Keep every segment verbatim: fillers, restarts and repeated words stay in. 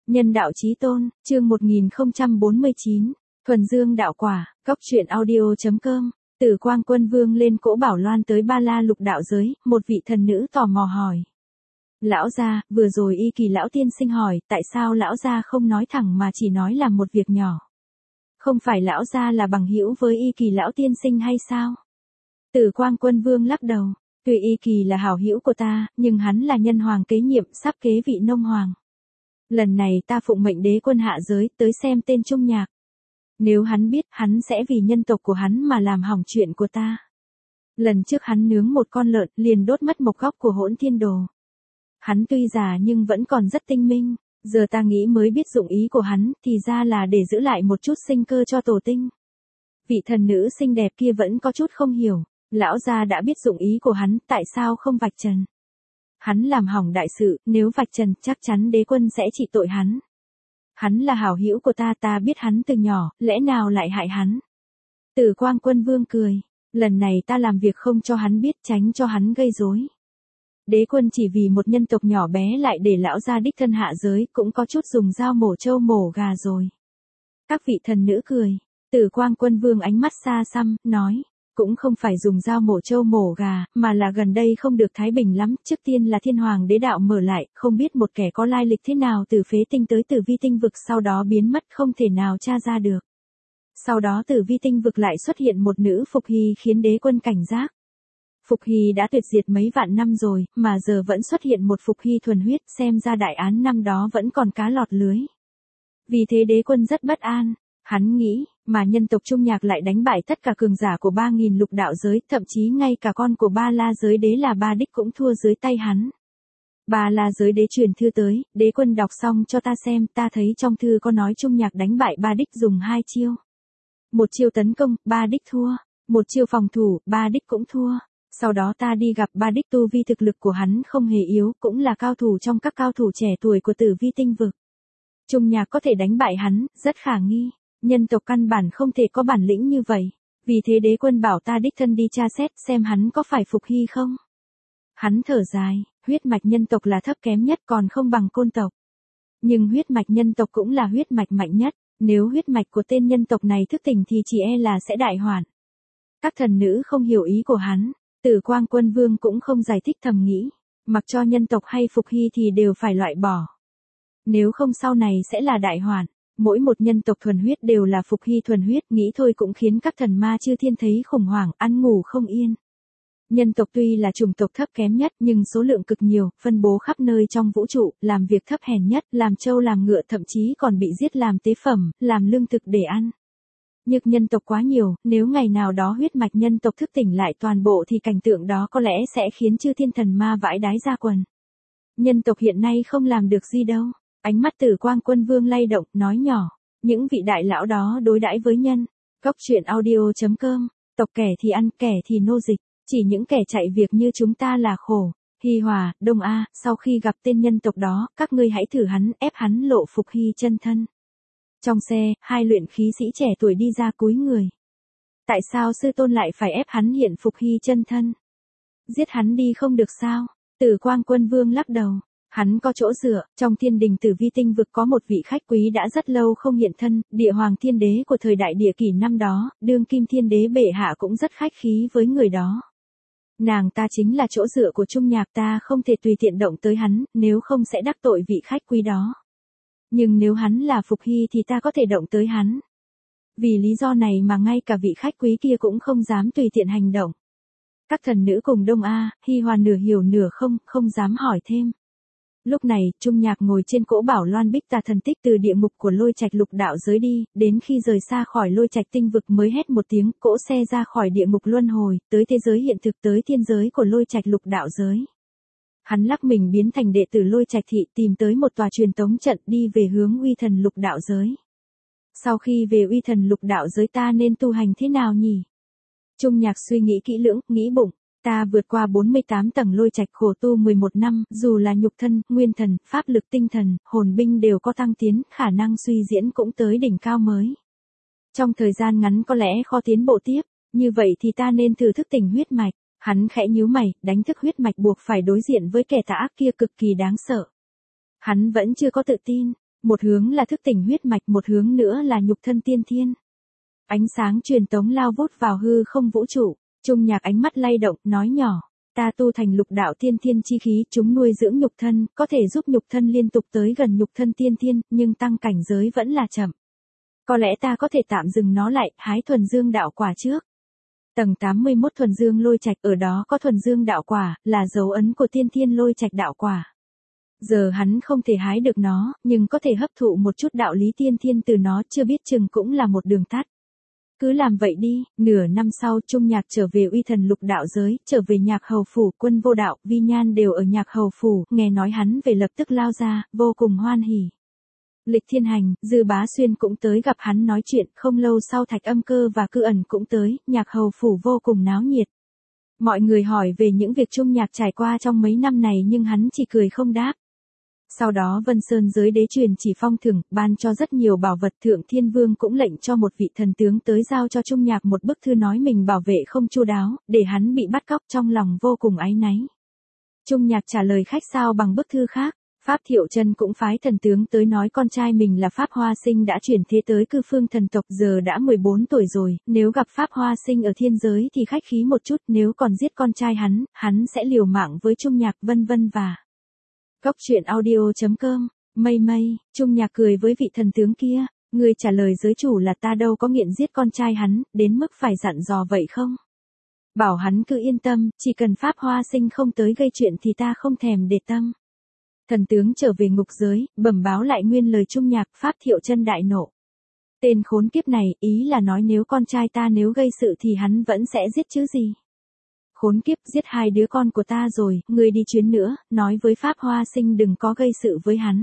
Nhân đạo chí tôn, chương một nghìn không trăm bốn mươi chín, thuần dương đạo quả, cóc truyện audio chấm com. Tử Quang Quân Vương lên cỗ bảo loan tới Ba La Lục đạo giới, một vị thần nữ tò mò hỏi. Lão gia, vừa rồi Y Kỳ lão tiên sinh hỏi, tại sao lão gia không nói thẳng mà chỉ nói làm một việc nhỏ? Không phải lão gia là bằng hữu với Y Kỳ lão tiên sinh hay sao? Tử Quang Quân Vương lắc đầu, tuy Y Kỳ là hảo hữu của ta, nhưng hắn là nhân hoàng kế nhiệm, sắp kế vị nông hoàng. Lần này ta phụng mệnh đế quân hạ giới tới xem tên Trung Nhạc. Nếu hắn biết, hắn sẽ vì nhân tộc của hắn mà làm hỏng chuyện của ta. Lần trước hắn nướng một con lợn, liền đốt mất một góc của Hỗn Thiên Đồ. Hắn tuy già nhưng vẫn còn rất tinh minh, giờ ta nghĩ mới biết dụng ý của hắn, thì ra là để giữ lại một chút sinh cơ cho tổ tinh. Vị thần nữ xinh đẹp kia vẫn có chút không hiểu, lão gia đã biết dụng ý của hắn, tại sao không vạch trần? Hắn làm hỏng đại sự, nếu vạch trần chắc chắn đế quân sẽ trị tội hắn. Hắn là hảo hữu của ta, ta biết hắn từ nhỏ, lẽ nào lại hại hắn? Tử Quang Quân Vương cười, lần này ta làm việc không cho hắn biết, tránh cho hắn gây rối. Đế quân chỉ vì một nhân tộc nhỏ bé lại để lão gia đích thân hạ giới, cũng có chút dùng dao mổ trâu mổ gà rồi. Các vị thần nữ cười, Tử Quang Quân Vương ánh mắt xa xăm, nói, cũng không phải dùng dao mổ trâu mổ gà, mà là gần đây không được thái bình lắm, trước tiên là thiên hoàng đế đạo mở lại, không biết một kẻ có lai lịch thế nào từ phế tinh tới tử vi tinh vực sau đó biến mất không thể nào tra ra được. Sau đó tử vi tinh vực lại xuất hiện một nữ Phục Hy khiến đế quân cảnh giác. Phục Hy đã tuyệt diệt mấy vạn năm rồi, mà giờ vẫn xuất hiện một Phục Hy thuần huyết, xem ra đại án năm đó vẫn còn cá lọt lưới. Vì thế đế quân rất bất an, hắn nghĩ, mà nhân tộc Trung Nhạc lại đánh bại tất cả cường giả của ba nghìn lục đạo giới, thậm chí ngay cả con của Ba La giới đế là Ba Đích cũng thua dưới tay hắn. Ba La giới đế truyền thư tới, đế quân đọc xong cho ta xem, ta thấy trong thư có nói Trung Nhạc đánh bại Ba Đích dùng hai chiêu. Một chiêu tấn công, Ba Đích thua, một chiêu phòng thủ, Ba Đích cũng thua. Sau đó ta đi gặp Ba Đích, tu vi thực lực của hắn không hề yếu, cũng là cao thủ trong các cao thủ trẻ tuổi của tử vi tinh vực. Trung Nhạc có thể đánh bại hắn, rất khả nghi. Nhân tộc căn bản không thể có bản lĩnh như vậy, vì thế đế quân bảo ta đích thân đi tra xét xem hắn có phải Phục Hy không. Hắn thở dài, huyết mạch nhân tộc là thấp kém nhất còn không bằng côn tộc. Nhưng huyết mạch nhân tộc cũng là huyết mạch mạnh nhất, nếu huyết mạch của tên nhân tộc này thức tỉnh thì chỉ e là sẽ đại hoạn. Các thần nữ không hiểu ý của hắn, Tử Quang Quân Vương cũng không giải thích, thầm nghĩ, mặc cho nhân tộc hay Phục Hy thì đều phải loại bỏ. Nếu không sau này sẽ là đại hoạn. Mỗi một nhân tộc thuần huyết đều là Phục Hy thuần huyết, nghĩ thôi cũng khiến các thần ma chư thiên thấy khủng hoảng, ăn ngủ không yên. Nhân tộc tuy là chủng tộc thấp kém nhất nhưng số lượng cực nhiều, phân bố khắp nơi trong vũ trụ, làm việc thấp hèn nhất, làm trâu làm ngựa, thậm chí còn bị giết làm tế phẩm, làm lương thực để ăn. Nhưng nhân tộc quá nhiều, nếu ngày nào đó huyết mạch nhân tộc thức tỉnh lại toàn bộ thì cảnh tượng đó có lẽ sẽ khiến chư thiên thần ma vãi đái ra quần. Nhân tộc hiện nay không làm được gì đâu. Ánh mắt Tử Quang Quân Vương lay động, nói nhỏ, những vị đại lão đó đối đãi với nhân. Cóc truyện audio chấm com, tộc kẻ thì ăn, kẻ thì nô dịch, chỉ những kẻ chạy việc như chúng ta là khổ. Hi Hòa, Đông A, sau khi gặp tên nhân tộc đó, các ngươi hãy thử hắn, ép hắn lộ Phục Hy chân thân. Trong xe, hai luyện khí sĩ trẻ tuổi đi ra cúi người. Tại sao sư tôn lại phải ép hắn hiện Phục Hy chân thân? Giết hắn đi không được sao? Tử Quang Quân Vương lắc đầu. Hắn có chỗ dựa, trong thiên đình tử vi tinh vực có một vị khách quý đã rất lâu không hiện thân, địa hoàng thiên đế của thời đại địa kỷ năm đó, đương kim thiên đế bệ hạ cũng rất khách khí với người đó. Nàng ta chính là chỗ dựa của Trung Nhạc, ta không thể tùy tiện động tới hắn, nếu không sẽ đắc tội vị khách quý đó. Nhưng nếu hắn là Phục Hy thì ta có thể động tới hắn. Vì lý do này mà ngay cả vị khách quý kia cũng không dám tùy tiện hành động. Các thần nữ cùng Đông A, Hi Hòa nửa hiểu nửa không, không dám hỏi thêm. Lúc này, Trung Nhạc ngồi trên cỗ bảo loan bích tà thần tích từ địa ngục của Lôi Trạch lục đạo giới đi, đến khi rời xa khỏi Lôi Trạch tinh vực mới hét một tiếng, cỗ xe ra khỏi địa ngục luân hồi, tới thế giới hiện thực, tới thiên giới của Lôi Trạch lục đạo giới. Hắn lắc mình biến thành đệ tử Lôi Trạch thị, tìm tới một tòa truyền tống trận, đi về hướng Uy Thần lục đạo giới. Sau khi về Uy Thần lục đạo giới ta nên tu hành thế nào nhỉ? Trung Nhạc suy nghĩ kỹ lưỡng, nghĩ bụng. Ta vượt qua bốn mươi tám tầng Lôi Trạch khổ tu mười một năm, dù là nhục thân, nguyên thần, pháp lực tinh thần, hồn binh đều có tăng tiến, khả năng suy diễn cũng tới đỉnh cao mới. Trong thời gian ngắn có lẽ khó tiến bộ tiếp, như vậy thì ta nên thử thức tỉnh huyết mạch. Hắn khẽ nhíu mày, đánh thức huyết mạch buộc phải đối diện với kẻ tà ác kia cực kỳ đáng sợ. Hắn vẫn chưa có tự tin, Một hướng là thức tỉnh huyết mạch, một hướng nữa là nhục thân tiên thiên. Ánh sáng truyền tống lao vút vào hư không vũ trụ, Trung Nhạc ánh mắt lay động, nói nhỏ. Ta tu thành lục đạo tiên thiên chi khí, chúng nuôi dưỡng nhục thân, có thể giúp nhục thân liên tục tới gần nhục thân tiên thiên, nhưng tăng cảnh giới vẫn là chậm. Có lẽ ta có thể tạm dừng nó lại, hái thuần dương đạo quả trước. Tầng tám mươi mốt thuần dương lôi trạch, ở đó có thuần dương đạo quả, là dấu ấn của tiên thiên lôi trạch đạo quả. Giờ hắn không thể hái được nó, nhưng có thể hấp thụ một chút đạo lý tiên thiên từ nó, chưa biết chừng cũng là một đường tắt. Cứ làm vậy đi. Nửa năm sau Trung Nhạc trở về uy thần lục đạo giới, trở về Nhạc Hầu phủ, Quân Vô Đạo, Vi Nhan đều ở Nhạc Hầu phủ, nghe nói hắn về lập tức lao ra, vô cùng hoan hỉ. Lịch Thiên Hành, Dư Bá Xuyên cũng tới gặp hắn nói chuyện, không lâu sau Thạch Âm Cơ và Cư Ẩn cũng tới, Nhạc Hầu phủ vô cùng náo nhiệt. Mọi người hỏi về những việc Trung Nhạc trải qua trong mấy năm này nhưng hắn chỉ cười không đáp. Sau đó Vân Sơn giới đế truyền chỉ phong thưởng, ban cho rất nhiều bảo vật. Thượng Thiên Vương cũng lệnh cho một vị thần tướng tới giao cho Trung Nhạc một bức thư nói mình bảo vệ không chu đáo, để hắn bị bắt cóc, trong lòng vô cùng áy náy. Trung Nhạc trả lời khách sao bằng bức thư khác. Pháp Thiệu Chân cũng phái thần tướng tới nói con trai mình là Pháp Hoa Sinh đã chuyển thế tới cư phương thần tộc, giờ đã mười bốn tuổi rồi, nếu gặp Pháp Hoa Sinh ở thiên giới thì khách khí một chút, nếu còn giết con trai hắn, hắn sẽ liều mạng với Trung Nhạc, vân vân và... Cốc truyện audio chấm com, mây mây, Trung Nhạc cười với vị thần tướng kia, người trả lời giới chủ là ta đâu có nghiện giết con trai hắn, đến mức phải dặn dò vậy không? Bảo hắn cứ yên tâm, chỉ cần Pháp Hoa Sinh không tới gây chuyện thì ta không thèm để tâm. Thần tướng trở về ngục giới, bẩm báo lại nguyên lời Trung Nhạc. Pháp Thiệu Chân đại nộ. Tên khốn kiếp này, ý là nói nếu con trai ta nếu gây sự thì hắn vẫn sẽ giết chứ gì. Khốn kiếp, giết hai đứa con của ta rồi, ngươi đi chuyến nữa, nói với Pháp Hoa Sinh đừng có gây sự với hắn.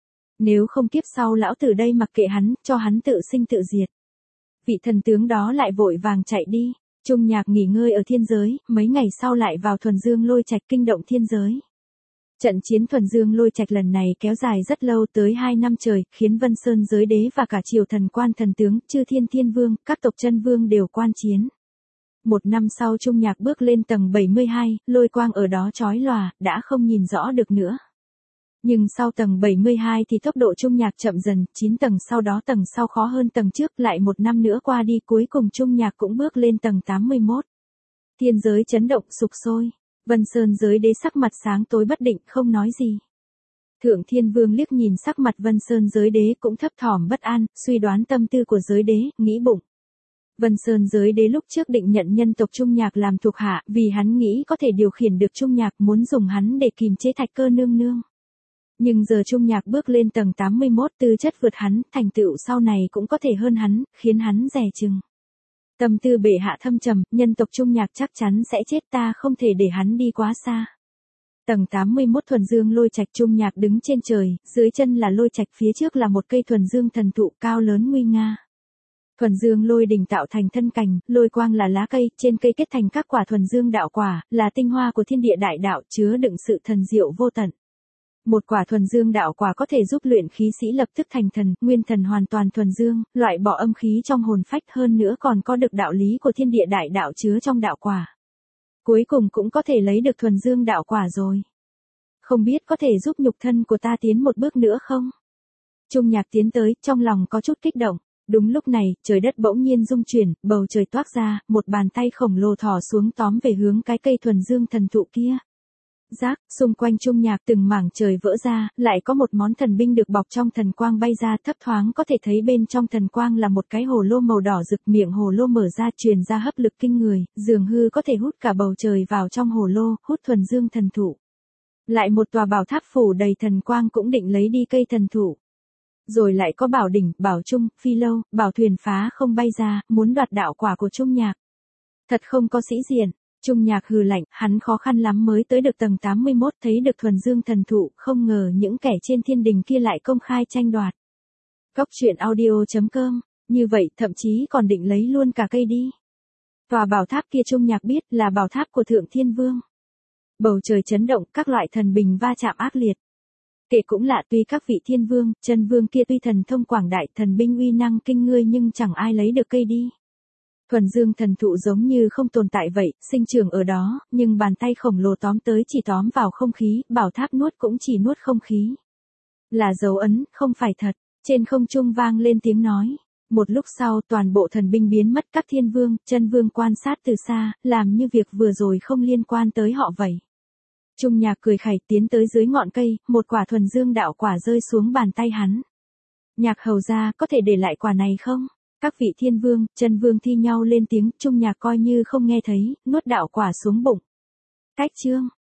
Nếu không kiếp sau lão tử đây mặc kệ hắn, cho hắn tự sinh tự diệt. Vị thần tướng đó lại vội vàng chạy đi. Trung Nhạc nghỉ ngơi ở thiên giới, mấy ngày sau lại vào thuần dương lôi trạch kinh động thiên giới. Trận chiến thuần dương lôi trạch lần này kéo dài rất lâu, tới hai năm trời, khiến Vân Sơn giới đế và cả triều thần quan thần tướng, chư thiên thiên vương, các tộc chân vương đều quan chiến. Một năm sau Trung Nhạc bước lên tầng bảy mươi hai, lôi quang ở đó chói lòa, đã không nhìn rõ được nữa. Nhưng sau tầng bảy mươi hai thì tốc độ Trung Nhạc chậm dần, chín tầng sau đó tầng sau khó hơn tầng trước, lại một năm nữa qua đi cuối cùng Trung Nhạc cũng bước lên tầng tám mươi mốt. Thiên giới chấn động sục sôi, Vân Sơn giới đế sắc mặt sáng tối bất định, không nói gì. Thượng Thiên Vương liếc nhìn sắc mặt Vân Sơn giới đế cũng thấp thỏm bất an, suy đoán tâm tư của giới đế, nghĩ bụng. Vân Sơn giới đế lúc trước định nhận nhân tộc Trung Nhạc làm thuộc hạ, vì hắn nghĩ có thể điều khiển được Trung Nhạc, muốn dùng hắn để kìm chế Thạch Cơ nương nương. Nhưng giờ Trung Nhạc bước lên tầng tám mươi mốt, tư chất vượt hắn, thành tựu sau này cũng có thể hơn hắn, khiến hắn dè chừng. Tâm tư bệ hạ thâm trầm, nhân tộc Trung Nhạc chắc chắn sẽ chết, ta không thể để hắn đi quá xa. Tầng tám mươi mốt thuần dương lôi trạch, Trung Nhạc đứng trên trời, dưới chân là lôi trạch, phía trước là một cây thuần dương thần thụ cao lớn nguy nga. Thuần dương lôi đỉnh tạo thành thân cành, lôi quang là lá cây, trên cây kết thành các quả thuần dương đạo quả, là tinh hoa của thiên địa đại đạo, chứa đựng sự thần diệu vô tận. Một quả thuần dương đạo quả có thể giúp luyện khí sĩ lập tức thành thần, nguyên thần hoàn toàn thuần dương, loại bỏ âm khí trong hồn phách, hơn nữa còn có được đạo lý của thiên địa đại đạo chứa trong đạo quả. Cuối cùng cũng có thể lấy được thuần dương đạo quả rồi. Không biết có thể giúp nhục thân của ta tiến một bước nữa không? Trung Nhạc tiến tới, trong lòng có chút kích động. Đúng lúc này, trời đất bỗng nhiên rung chuyển, bầu trời toát ra, một bàn tay khổng lồ thò xuống tóm về hướng cái cây thuần dương thần thụ kia. Rác, xung quanh Trung Nhạc từng mảng trời vỡ ra, lại có một món thần binh được bọc trong thần quang bay ra, thấp thoáng có thể thấy bên trong thần quang là một cái hồ lô màu đỏ rực, miệng hồ lô mở ra truyền ra hấp lực kinh người, dường hư có thể hút cả bầu trời vào trong hồ lô, hút thuần dương thần thụ. Lại một tòa bảo tháp phủ đầy thần quang cũng định lấy đi cây thần thụ. Rồi lại có bảo đỉnh, bảo trung, phi lâu, bảo thuyền phá không bay ra, muốn đoạt đạo quả của Trung Nhạc. Thật không có sĩ diện. Trung Nhạc hừ lạnh, hắn khó khăn lắm mới tới được tầng tám mươi mốt, thấy được thuần dương thần thụ, không ngờ những kẻ trên thiên đình kia lại công khai tranh đoạt. Cốc truyện audio chấm com, như vậy thậm chí còn định lấy luôn cả cây đi. Tòa bảo tháp kia Trung Nhạc biết là bảo tháp của Thượng Thiên Vương. Bầu trời chấn động, các loại thần bình va chạm ác liệt. Kể cũng lạ, tuy các vị thiên vương, chân vương kia tuy thần thông quảng đại, thần binh uy năng kinh ngươi nhưng chẳng ai lấy được cây đi. Thuần dương thần thụ giống như không tồn tại vậy, sinh trưởng ở đó, nhưng bàn tay khổng lồ tóm tới chỉ tóm vào không khí, bảo tháp nuốt cũng chỉ nuốt không khí. Là dấu ấn, không phải thật. Trên không trung vang lên tiếng nói. Một lúc sau toàn bộ thần binh biến mất, các thiên vương, chân vương quan sát từ xa, làm như việc vừa rồi không liên quan tới họ vậy. Trung Nhạc cười khẩy tiến tới dưới ngọn cây, một quả thuần dương đạo quả rơi xuống bàn tay hắn. Nhạc hầu gia có thể để lại quả này không? Các vị thiên vương, chân vương thi nhau lên tiếng, Trung Nhạc coi như không nghe thấy, nuốt đạo quả xuống bụng. Cách chương.